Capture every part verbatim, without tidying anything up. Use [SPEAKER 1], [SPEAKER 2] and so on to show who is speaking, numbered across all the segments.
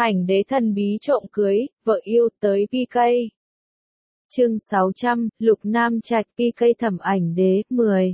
[SPEAKER 1] Ảnh đế thần bí trộm cưới, vợ yêu tới pê ca. Chương sáu trăm, Lục Nam Trạch pê ca thẩm ảnh đế, mười.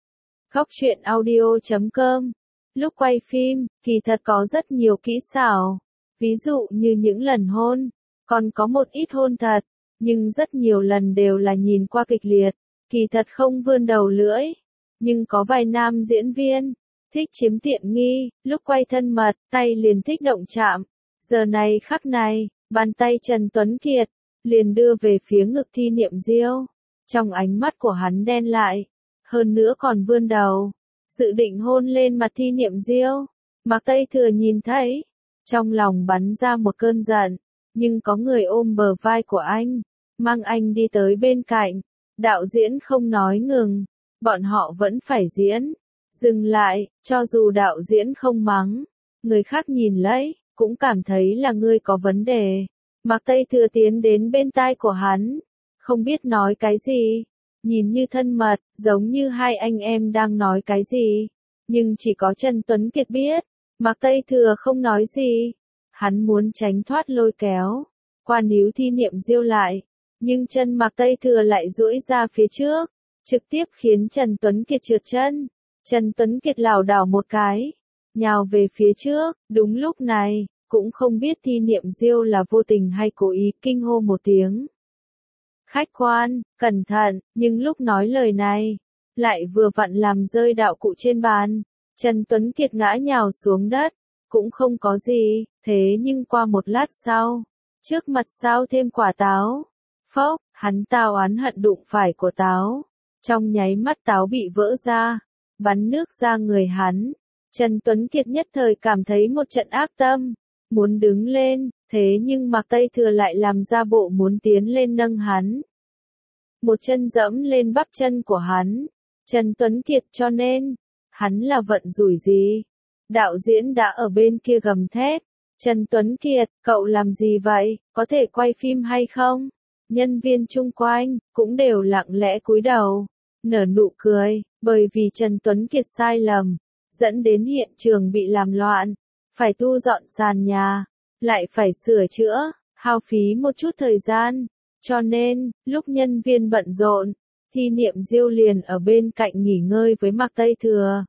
[SPEAKER 1] Góc truyện audio chấm com. Lúc quay phim, kỳ thật có rất nhiều kỹ xảo. Ví dụ như những lần hôn, còn có một ít hôn thật, nhưng rất nhiều lần đều là nhìn qua kịch liệt, kỳ thật không vươn đầu lưỡi. Nhưng có vài nam diễn viên, thích chiếm tiện nghi, lúc quay thân mật, tay liền thích động chạm. Giờ này khắc này, bàn tay Trần Tuấn Kiệt, liền đưa về phía ngực Thi Niệm Diêu. Trong ánh mắt của hắn đen lại, hơn nữa còn vươn đầu, dự định hôn lên mặt Thi Niệm Diêu. Mạc Tây Thừa nhìn thấy, trong lòng bắn ra một cơn giận, nhưng có người ôm bờ vai của anh, mang anh đi tới bên cạnh. Đạo diễn không nói ngừng, bọn họ vẫn phải diễn. Dừng lại, cho dù đạo diễn không mắng, người khác nhìn lấy, cũng cảm thấy là ngươi có vấn đề. Mạc Tây Thừa tiến đến bên tai của hắn, không biết nói cái gì, nhìn như thân mật, giống như hai anh em đang nói cái gì, nhưng chỉ có Trần Tuấn Kiệt biết. Mạc Tây Thừa không nói gì, hắn muốn tránh thoát lôi kéo, qua níu Thi Niệm Diêu lại, nhưng chân Mạc Tây Thừa lại duỗi ra phía trước, trực tiếp khiến Trần Tuấn Kiệt trượt chân. Trần Tuấn Kiệt lảo đảo một cái, nhào về phía trước. Đúng lúc này, cũng không biết Thi Niệm Diêu là vô tình hay cố ý, kinh hô một tiếng. Khách quan, cẩn thận, nhưng lúc nói lời này, lại vừa vặn làm rơi đạo cụ trên bàn. Trần Tuấn Kiệt ngã nhào xuống đất, cũng không có gì, thế nhưng qua một lát sau, trước mặt sao thêm quả táo. Phốc, hắn tao oán hận đụng phải của táo, trong nháy mắt táo bị vỡ ra, bắn nước ra người hắn. Trần Tuấn Kiệt nhất thời cảm thấy một trận ác tâm, muốn đứng lên, thế nhưng Mạc Tây Thừa lại làm ra bộ muốn tiến lên nâng hắn. Một chân dẫm lên bắp chân của hắn. Trần Tuấn Kiệt cho nên, hắn là vận rủi gì? Đạo diễn đã ở bên kia gầm thét. Trần Tuấn Kiệt, cậu làm gì vậy, có thể quay phim hay không? Nhân viên chung quanh, cũng đều lặng lẽ cúi đầu, nở nụ cười, bởi vì Trần Tuấn Kiệt sai lầm, dẫn đến hiện trường bị làm loạn, phải thu dọn sàn nhà, lại phải sửa chữa, hao phí một chút thời gian. Cho nên, lúc nhân viên bận rộn, Thi Niệm Diêu liền ở bên cạnh nghỉ ngơi với Mạc Tây Thừa.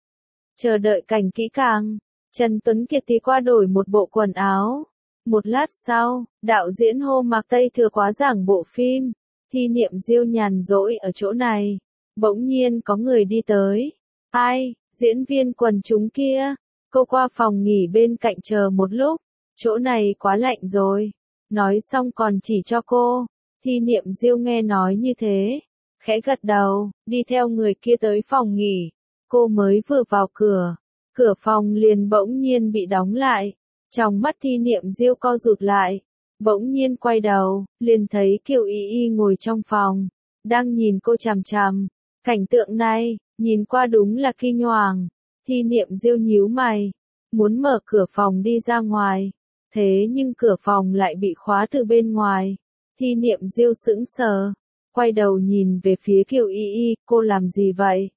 [SPEAKER 1] Chờ đợi cảnh kỹ càng, Trần Tuấn Kiệt thì qua đổi một bộ quần áo. Một lát sau, đạo diễn hô Mạc Tây Thừa quá giảng bộ phim. Thi Niệm Diêu nhàn rỗi ở chỗ này, bỗng nhiên có người đi tới. Ai, diễn viên quần chúng kia, cô qua phòng nghỉ bên cạnh chờ một lúc, chỗ này quá lạnh rồi. Nói xong còn chỉ cho cô. Thi Niệm Diêu nghe nói như thế, khẽ gật đầu, đi theo người kia tới phòng nghỉ. Cô mới vừa vào cửa, cửa phòng liền bỗng nhiên bị đóng lại. Trong mắt Thi Niệm Diêu co rụt lại, bỗng nhiên quay đầu, liền thấy Kiều Y Y ngồi trong phòng, đang nhìn cô chằm chằm. Cảnh tượng này, nhìn qua đúng là kinh hoàng. Thi Niệm Diêu nhíu mày, muốn mở cửa phòng đi ra ngoài, thế nhưng cửa phòng lại bị khóa từ bên ngoài. Thi Niệm Diêu sững sờ, quay đầu nhìn về phía Kiều Y Y, cô làm gì vậy?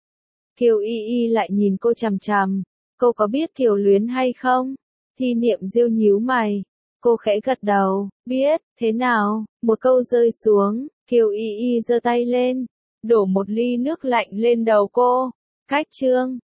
[SPEAKER 1] Kiều Y Y lại nhìn cô chằm chằm, cô có biết Kiều Luyến hay không? Thi Niệm Diêu nhíu mày, cô khẽ gật đầu, biết. Thế nào? Một câu rơi xuống, Kiều Y Y giơ tay lên, đổ một ly nước lạnh lên đầu cô. Cách chương,